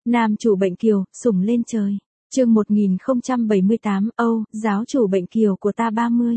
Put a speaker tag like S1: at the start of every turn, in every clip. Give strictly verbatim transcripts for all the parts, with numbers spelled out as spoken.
S1: Nam chủ bệnh kiều, sủng lên trời. Chương một nghìn không trăm bảy mươi tám, Âu, giáo chủ bệnh kiều của ta ba mươi.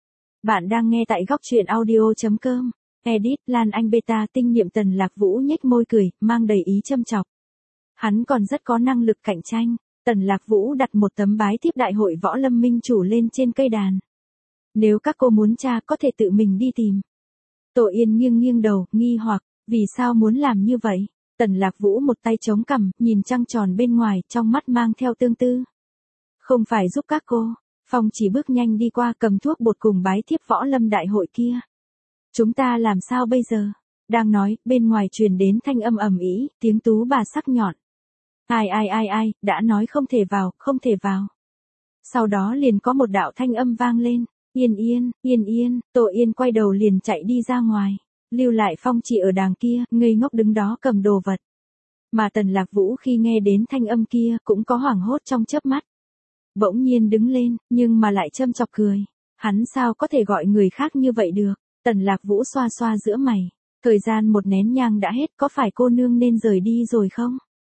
S1: Bạn đang nghe tại góc truyện audio chấm com. Edit, Lan Anh Beta, tinh nhiệm Tần Lạc Vũ nhếch môi cười, mang đầy ý châm chọc. Hắn còn rất có năng lực cạnh tranh. Tần Lạc Vũ đặt một tấm bái thiếp đại hội võ lâm minh chủ lên trên cây đàn. Nếu các cô muốn tra có thể tự mình đi tìm. Tô Yên nghiêng nghiêng đầu, nghi hoặc, vì sao muốn làm như vậy? Tần Lạc Vũ một tay chống cằm, nhìn trăng tròn bên ngoài, trong mắt mang theo tương tư. Không phải giúp các cô. Phong chỉ bước nhanh đi qua cầm thuốc bột cùng bái thiếp võ lâm đại hội kia. Chúng ta làm sao bây giờ? Đang nói, bên ngoài truyền đến thanh âm ầm ĩ, tiếng tú bà sắc nhọn. Ai ai ai ai, đã nói không thể vào, không thể vào. Sau đó liền có một đạo thanh âm vang lên. Yên yên, yên yên, Tô Yên quay đầu liền chạy đi ra ngoài. Lưu lại Phong chỉ ở đàng kia, ngây ngốc đứng đó cầm đồ vật. Mà Tần Lạc Vũ khi nghe đến thanh âm kia, cũng có hoảng hốt trong chớp mắt. Bỗng nhiên đứng lên, nhưng mà lại châm chọc cười. Hắn sao có thể gọi người khác như vậy được? Tần Lạc Vũ xoa xoa giữa mày. Thời gian một nén nhang đã hết, có phải cô nương nên rời đi rồi không?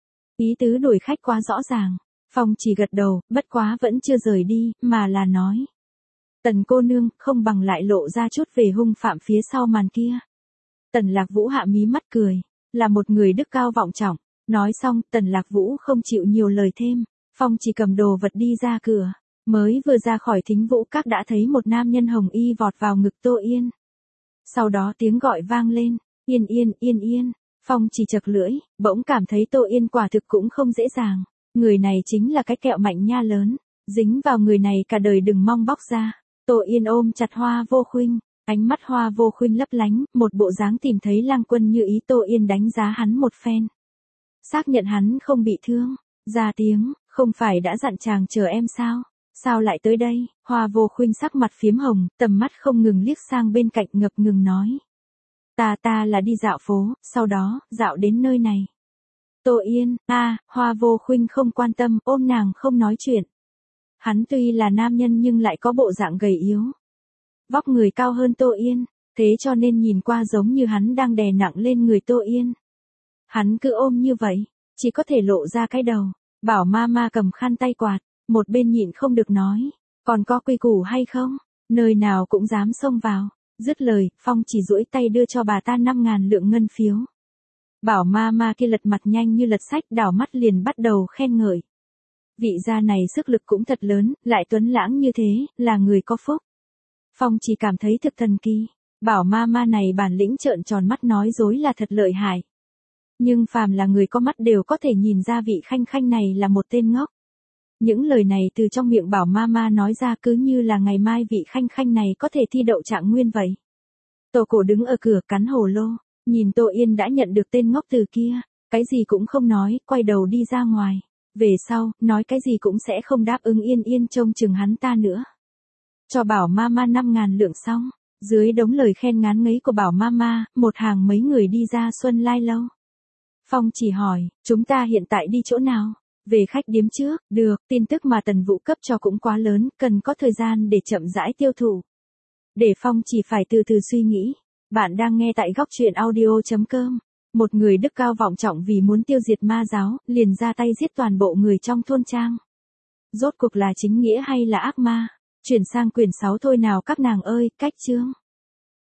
S1: Ý tứ đuổi khách quá rõ ràng. Phong chỉ gật đầu, bất quá vẫn chưa rời đi, mà là nói. Tần cô nương, không bằng lại lộ ra chút về hung phạm phía sau màn kia. Tần Lạc Vũ hạ mí mắt cười, là một người đức cao vọng trọng. Nói xong, Tần Lạc Vũ không chịu nhiều lời thêm. Phong chỉ cầm đồ vật đi ra cửa. Mới vừa ra khỏi Thính Vũ Các đã thấy một nam nhân hồng y vọt vào ngực Tô Yên. Sau đó tiếng gọi vang lên, yên yên, yên yên. Phong chỉ chật lưỡi, bỗng cảm thấy Tô Yên quả thực cũng không dễ dàng. Người này chính là cái kẹo mạnh nha lớn. Dính vào người này cả đời đừng mong bóc ra. Tô Yên ôm chặt Hoa Vô Khuynh. Ánh mắt Hoa Vô Khuynh lấp lánh, một bộ dáng tìm thấy lang quân như ý. Tô Yên đánh giá hắn một phen. Xác nhận hắn không bị thương. Ra tiếng, không phải đã dặn chàng chờ em sao? Sao lại tới đây? Hoa Vô Khuynh sắc mặt phiếm hồng, tầm mắt không ngừng liếc sang bên cạnh ngập ngừng nói. Ta ta là đi dạo phố, sau đó, dạo đến nơi này. Tô Yên, a à, Hoa Vô Khuynh không quan tâm, ôm nàng không nói chuyện. Hắn tuy là nam nhân nhưng lại có bộ dạng gầy yếu. Vóc người cao hơn Tô Yên, thế cho nên nhìn qua giống như hắn đang đè nặng lên người Tô Yên. Hắn cứ ôm như vậy, chỉ có thể lộ ra cái đầu. Bảo ma ma cầm khăn tay quạt, một bên nhịn không được nói. Còn có quy củ hay không? Nơi nào cũng dám xông vào. Dứt lời, Phong chỉ duỗi tay đưa cho bà ta năm ngàn lượng ngân phiếu. Bảo ma ma kia lật mặt nhanh như lật sách, đảo mắt liền bắt đầu khen ngợi. Vị gia này sức lực cũng thật lớn, lại tuấn lãng như thế, là người có phúc. Phong chỉ cảm thấy thực thần kỳ. Bảo ma ma này bản lĩnh trợn tròn mắt nói dối là thật lợi hại. Nhưng phàm là người có mắt đều có thể nhìn ra vị khanh khanh này là một tên ngốc. Những lời này từ trong miệng Bảo ma ma nói ra cứ như là ngày mai vị khanh khanh này có thể thi đậu trạng nguyên vậy. Tô Cổ đứng ở cửa cắn hồ lô, nhìn Tô Yên đã nhận được tên ngốc từ kia, cái gì cũng không nói, quay đầu đi ra ngoài. Về sau, nói cái gì cũng sẽ không đáp ứng Yên Yên trông chừng hắn ta nữa. Cho Bảo ma ma năm ngàn lượng xong, dưới đống lời khen ngán ngấy của Bảo ma ma, một hàng mấy người đi ra Xuân Lai Lâu. Phong chỉ hỏi, chúng ta hiện tại đi chỗ nào? Về khách điếm trước, được, tin tức mà Tần Vũ cấp cho cũng quá lớn, cần có thời gian để chậm rãi tiêu thụ. Để Phong chỉ phải từ từ suy nghĩ. Bạn đang nghe tại góc truyện audio chấm com. Một người đức cao vọng trọng vì muốn tiêu diệt ma giáo, liền ra tay giết toàn bộ người trong thôn trang. Rốt cuộc là chính nghĩa hay là ác ma? Chuyển sang quyển sáu thôi nào các nàng ơi, cách chương.